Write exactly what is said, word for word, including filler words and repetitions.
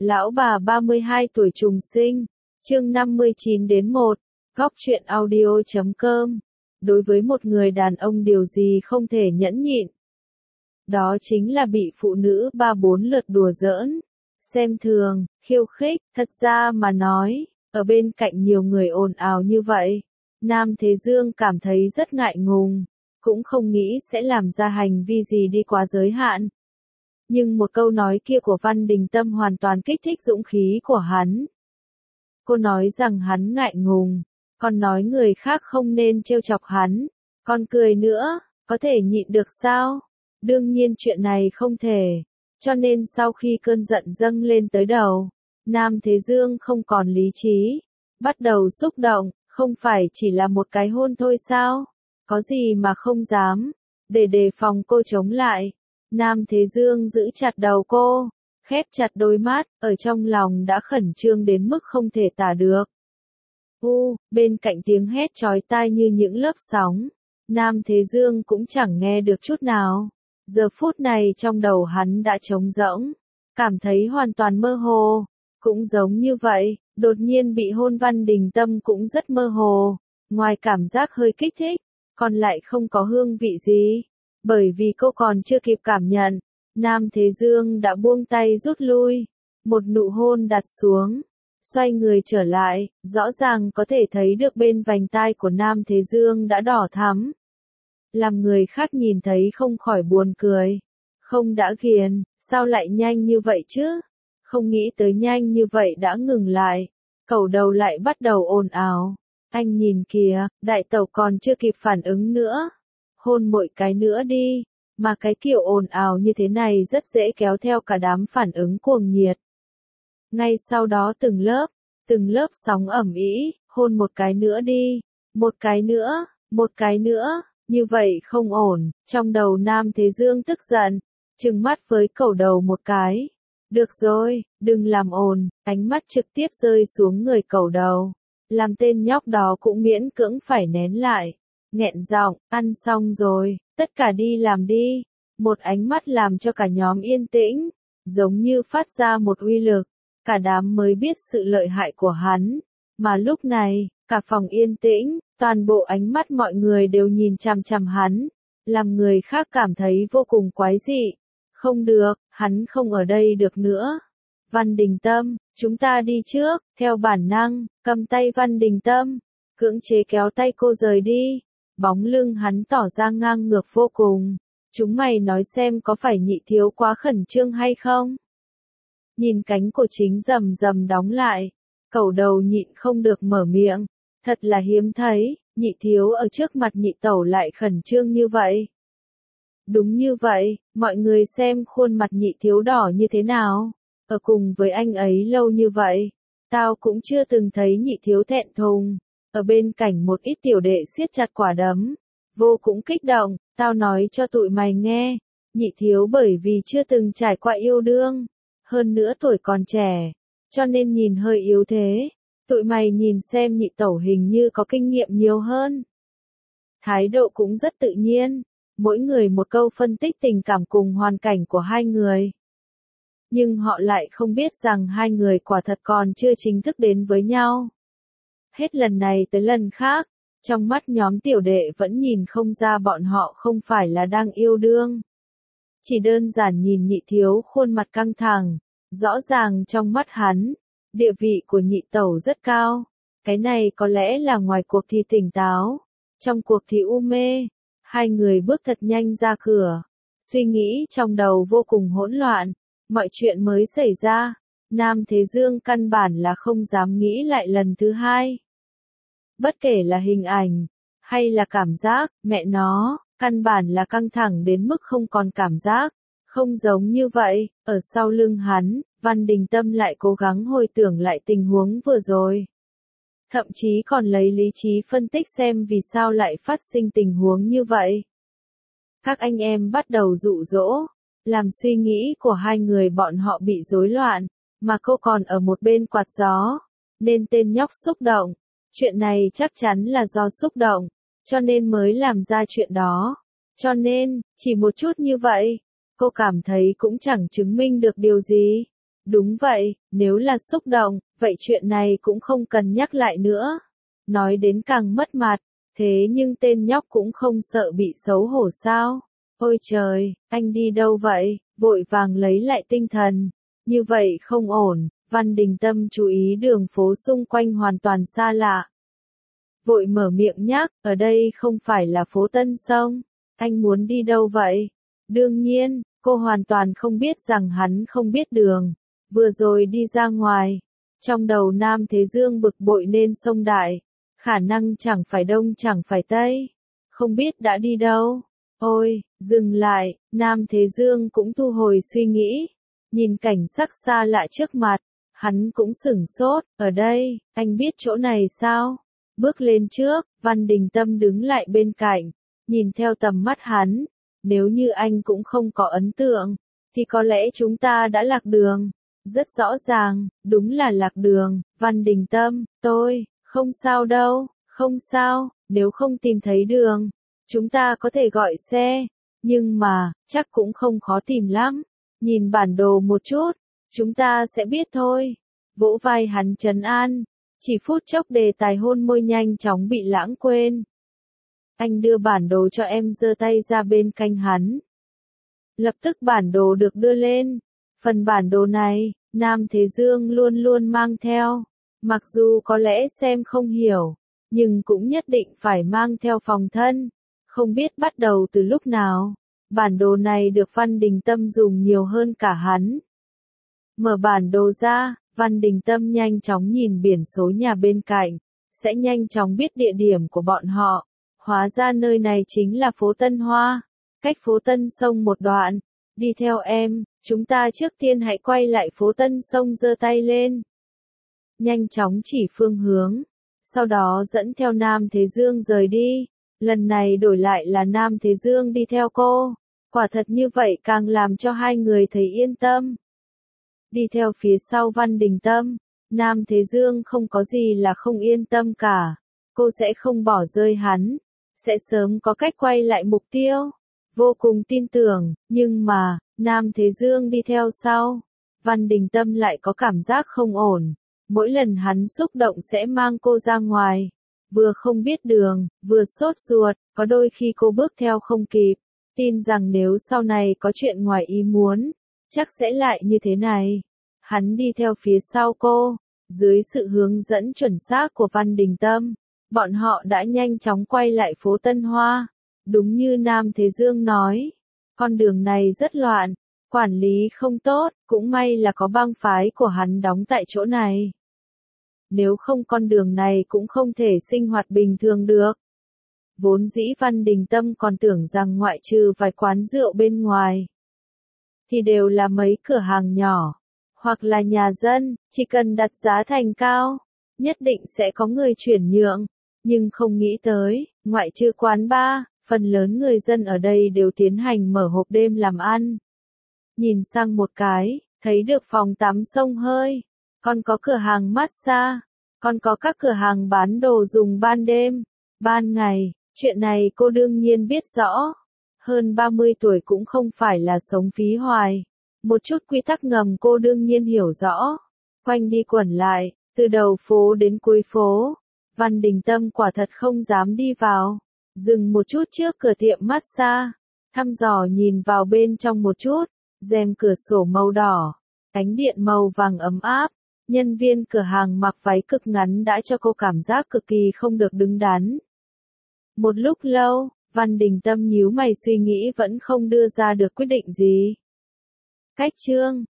Lão bà ba mươi hai tuổi trùng sinh, chương năm mươi chín đến một, góc truyện audio chấm com. Đối với một người đàn ông điều gì không thể nhẫn nhịn? Đó chính là bị phụ nữ ba bốn lượt đùa giỡn, xem thường, khiêu khích. Thật ra mà nói, ở bên cạnh nhiều người ồn ào như vậy, Nam Thế Dương cảm thấy rất ngại ngùng, cũng không nghĩ sẽ làm ra hành vi gì đi quá giới hạn. Nhưng một câu nói kia của Văn Đình Tâm hoàn toàn kích thích dũng khí của hắn. Cô nói rằng hắn ngại ngùng, còn nói người khác không nên trêu chọc hắn, còn cười nữa, có thể nhịn được sao? Đương nhiên chuyện này không thể, cho nên sau khi cơn giận dâng lên tới đầu, Nam Thế Dương không còn lý trí, bắt đầu xúc động, không phải chỉ là một cái hôn thôi sao? Có gì mà không dám, để đề phòng cô chống lại. Nam Thế Dương giữ chặt đầu cô, khép chặt đôi mắt, ở trong lòng đã khẩn trương đến mức không thể tả được. U, bên cạnh tiếng hét chói tai như những lớp sóng, Nam Thế Dương cũng chẳng nghe được chút nào. Giờ phút này trong đầu hắn đã trống rỗng, cảm thấy hoàn toàn mơ hồ. Cũng giống như vậy, đột nhiên bị hôn Văn Đình Tâm cũng rất mơ hồ, ngoài cảm giác hơi kích thích, còn lại không có hương vị gì. Bởi vì cô còn chưa kịp cảm nhận, Nam Thế Dương đã buông tay rút lui, một nụ hôn đặt xuống, xoay người trở lại, rõ ràng có thể thấy được bên vành tai của Nam Thế Dương đã đỏ thắm. Làm người khác nhìn thấy không khỏi buồn cười. Không đã ghiền, sao lại nhanh như vậy chứ? Không nghĩ tới nhanh như vậy đã ngừng lại. Cẩu đầu lại bắt đầu ồn ào. Anh nhìn kìa, đại tẩu còn chưa kịp phản ứng nữa. Hôn mỗi cái nữa đi. Mà cái kiểu ồn ào như thế này rất dễ kéo theo cả đám phản ứng cuồng nhiệt. Ngay sau đó từng lớp, từng lớp sóng ẩm ĩ, hôn một cái nữa đi. Một cái nữa, một cái nữa. Như vậy không ổn, trong đầu Nam Thế Dương tức giận, trừng mắt với cẩu đầu một cái. Được rồi, đừng làm ồn, ánh mắt trực tiếp rơi xuống người cẩu đầu. Làm tên nhóc đó cũng miễn cưỡng phải nén lại. Nghẹn giọng, ăn xong rồi, tất cả đi làm đi. Một ánh mắt làm cho cả nhóm yên tĩnh, giống như phát ra một uy lực. Cả đám mới biết sự lợi hại của hắn. Mà lúc này, cả phòng yên tĩnh, toàn bộ ánh mắt mọi người đều nhìn chằm chằm hắn, làm người khác cảm thấy vô cùng quái dị. Không được, hắn không ở đây được nữa. Văn Đình Tâm, chúng ta đi trước, theo bản năng, cầm tay Văn Đình Tâm, cưỡng chế kéo tay cô rời đi. Bóng lưng hắn tỏ ra ngang ngược vô cùng. Chúng mày nói xem có phải nhị thiếu quá khẩn trương hay không? Nhìn cánh cổ chính rầm rầm đóng lại, cẩu đầu nhịn không được mở miệng. Thật là hiếm thấy, nhị thiếu ở trước mặt nhị tẩu lại khẩn trương như vậy. Đúng như vậy, mọi người xem khuôn mặt nhị thiếu đỏ như thế nào. Ở cùng với anh ấy lâu như vậy, tao cũng chưa từng thấy nhị thiếu thẹn thùng. Ở bên cạnh một ít tiểu đệ siết chặt quả đấm, vô cũng kích động. Tao nói cho tụi mày nghe, nhị thiếu bởi vì chưa từng trải qua yêu đương, hơn nữa tuổi còn trẻ, cho nên nhìn hơi yếu thế. Tụi mày nhìn xem nhị tẩu hình như có kinh nghiệm nhiều hơn. Thái độ cũng rất tự nhiên, mỗi người một câu phân tích tình cảm cùng hoàn cảnh của hai người. Nhưng họ lại không biết rằng hai người quả thật còn chưa chính thức đến với nhau. Hết lần này tới lần khác, trong mắt nhóm tiểu đệ vẫn nhìn không ra bọn họ không phải là đang yêu đương. Chỉ đơn giản nhìn nhị thiếu khuôn mặt căng thẳng, rõ ràng trong mắt hắn, địa vị của nhị tẩu rất cao. Cái này có lẽ là ngoài cuộc thì tỉnh táo, trong cuộc thì u mê. Hai người bước thật nhanh ra cửa, suy nghĩ trong đầu vô cùng hỗn loạn. Mọi chuyện mới xảy ra, Nam Thế Dương căn bản là không dám nghĩ lại lần thứ hai. Bất kể là hình ảnh, hay là cảm giác, mẹ nó, căn bản là căng thẳng đến mức không còn cảm giác. Không giống như vậy, ở sau lưng hắn, Văn Đình Tâm lại cố gắng hồi tưởng lại tình huống vừa rồi. Thậm chí còn lấy lý trí phân tích xem vì sao lại phát sinh tình huống như vậy. Các anh em bắt đầu dụ dỗ, làm suy nghĩ của hai người bọn họ bị rối loạn, mà cô còn ở một bên quạt gió, nên tên nhóc xúc động. Chuyện này chắc chắn là do xúc động, cho nên mới làm ra chuyện đó. Cho nên, chỉ một chút như vậy, cô cảm thấy cũng chẳng chứng minh được điều gì. Đúng vậy, nếu là xúc động, vậy chuyện này cũng không cần nhắc lại nữa. Nói đến càng mất mặt, thế nhưng tên nhóc cũng không sợ bị xấu hổ sao? Ôi trời, anh đi đâu vậy? Vội vàng lấy lại tinh thần. Như vậy không ổn, Văn Đình Tâm chú ý đường phố xung quanh hoàn toàn xa lạ. Vội mở miệng nhắc, ở đây không phải là phố Tân Sông. Anh muốn đi đâu vậy? Đương nhiên, cô hoàn toàn không biết rằng hắn không biết đường. Vừa rồi đi ra ngoài, trong đầu Nam Thế Dương bực bội nên xông đại. Khả năng chẳng phải đông chẳng phải tây. Không biết đã đi đâu. Ôi, dừng lại, Nam Thế Dương cũng thu hồi suy nghĩ. Nhìn cảnh sắc xa lạ trước mặt, hắn cũng sửng sốt, ở đây, anh biết chỗ này sao? Bước lên trước, Văn Đình Tâm đứng lại bên cạnh, nhìn theo tầm mắt hắn. Nếu như anh cũng không có ấn tượng, thì có lẽ chúng ta đã lạc đường. Rất rõ ràng, đúng là lạc đường, Văn Đình Tâm, tôi, không sao đâu, không sao, nếu không tìm thấy đường, chúng ta có thể gọi xe, nhưng mà, chắc cũng không khó tìm lắm. Nhìn bản đồ một chút, chúng ta sẽ biết thôi. Vỗ vai hắn trấn an, chỉ phút chốc đề tài hôn môi nhanh chóng bị lãng quên. Anh đưa bản đồ cho em, giơ tay ra bên cạnh hắn. Lập tức bản đồ được đưa lên. Phần bản đồ này, Nam Thế Dương luôn luôn mang theo. Mặc dù có lẽ xem không hiểu, nhưng cũng nhất định phải mang theo phòng thân. Không biết bắt đầu từ lúc nào, bản đồ này được Văn Đình Tâm dùng nhiều hơn cả hắn. Mở bản đồ ra, Văn Đình Tâm nhanh chóng nhìn biển số nhà bên cạnh, sẽ nhanh chóng biết địa điểm của bọn họ. Hóa ra nơi này chính là phố Tân Hoa, cách phố Tân Sông một đoạn. Đi theo em, chúng ta trước tiên hãy quay lại phố Tân Sông, giơ tay lên. Nhanh chóng chỉ phương hướng, sau đó dẫn theo Nam Thế Dương rời đi. Lần này đổi lại là Nam Thế Dương đi theo cô. Quả thật như vậy càng làm cho hai người thấy yên tâm. Đi theo phía sau Văn Đình Tâm, Nam Thế Dương không có gì là không yên tâm cả. Cô sẽ không bỏ rơi hắn, sẽ sớm có cách quay lại mục tiêu. Vô cùng tin tưởng, nhưng mà, Nam Thế Dương đi theo sau. Văn Đình Tâm lại có cảm giác không ổn. Mỗi lần hắn xúc động sẽ mang cô ra ngoài. Vừa không biết đường, vừa sốt ruột, có đôi khi cô bước theo không kịp. Tin rằng nếu sau này có chuyện ngoài ý muốn, chắc sẽ lại như thế này. Hắn đi theo phía sau cô, dưới sự hướng dẫn chuẩn xác của Văn Đình Tâm, bọn họ đã nhanh chóng quay lại phố Tân Hoa. Đúng như Nam Thế Dương nói, con đường này rất loạn, quản lý không tốt, cũng may là có bang phái của hắn đóng tại chỗ này. Nếu không con đường này cũng không thể sinh hoạt bình thường được. Vốn dĩ Văn Đình Tâm còn tưởng rằng ngoại trừ vài quán rượu bên ngoài, thì đều là mấy cửa hàng nhỏ, hoặc là nhà dân, chỉ cần đặt giá thành cao, nhất định sẽ có người chuyển nhượng. Nhưng không nghĩ tới, ngoại trừ quán bar, phần lớn người dân ở đây đều tiến hành mở hộp đêm làm ăn. Nhìn sang một cái, thấy được phòng tắm xông hơi, còn có cửa hàng massage, còn có các cửa hàng bán đồ dùng ban đêm, ban ngày. Chuyện này cô đương nhiên biết rõ. Hơn ba mươi tuổi cũng không phải là sống phí hoài. Một chút quy tắc ngầm cô đương nhiên hiểu rõ. Quanh đi quẩn lại, từ đầu phố đến cuối phố. Văn Đình Tâm quả thật không dám đi vào. Dừng một chút trước cửa tiệm massage. Thăm dò nhìn vào bên trong một chút. Rèm cửa sổ màu đỏ. Ánh điện màu vàng ấm áp. Nhân viên cửa hàng mặc váy cực ngắn đã cho cô cảm giác cực kỳ không được đứng đắn. Một lúc lâu, Văn Đình Tâm nhíu mày suy nghĩ vẫn không đưa ra được quyết định gì. Cách chương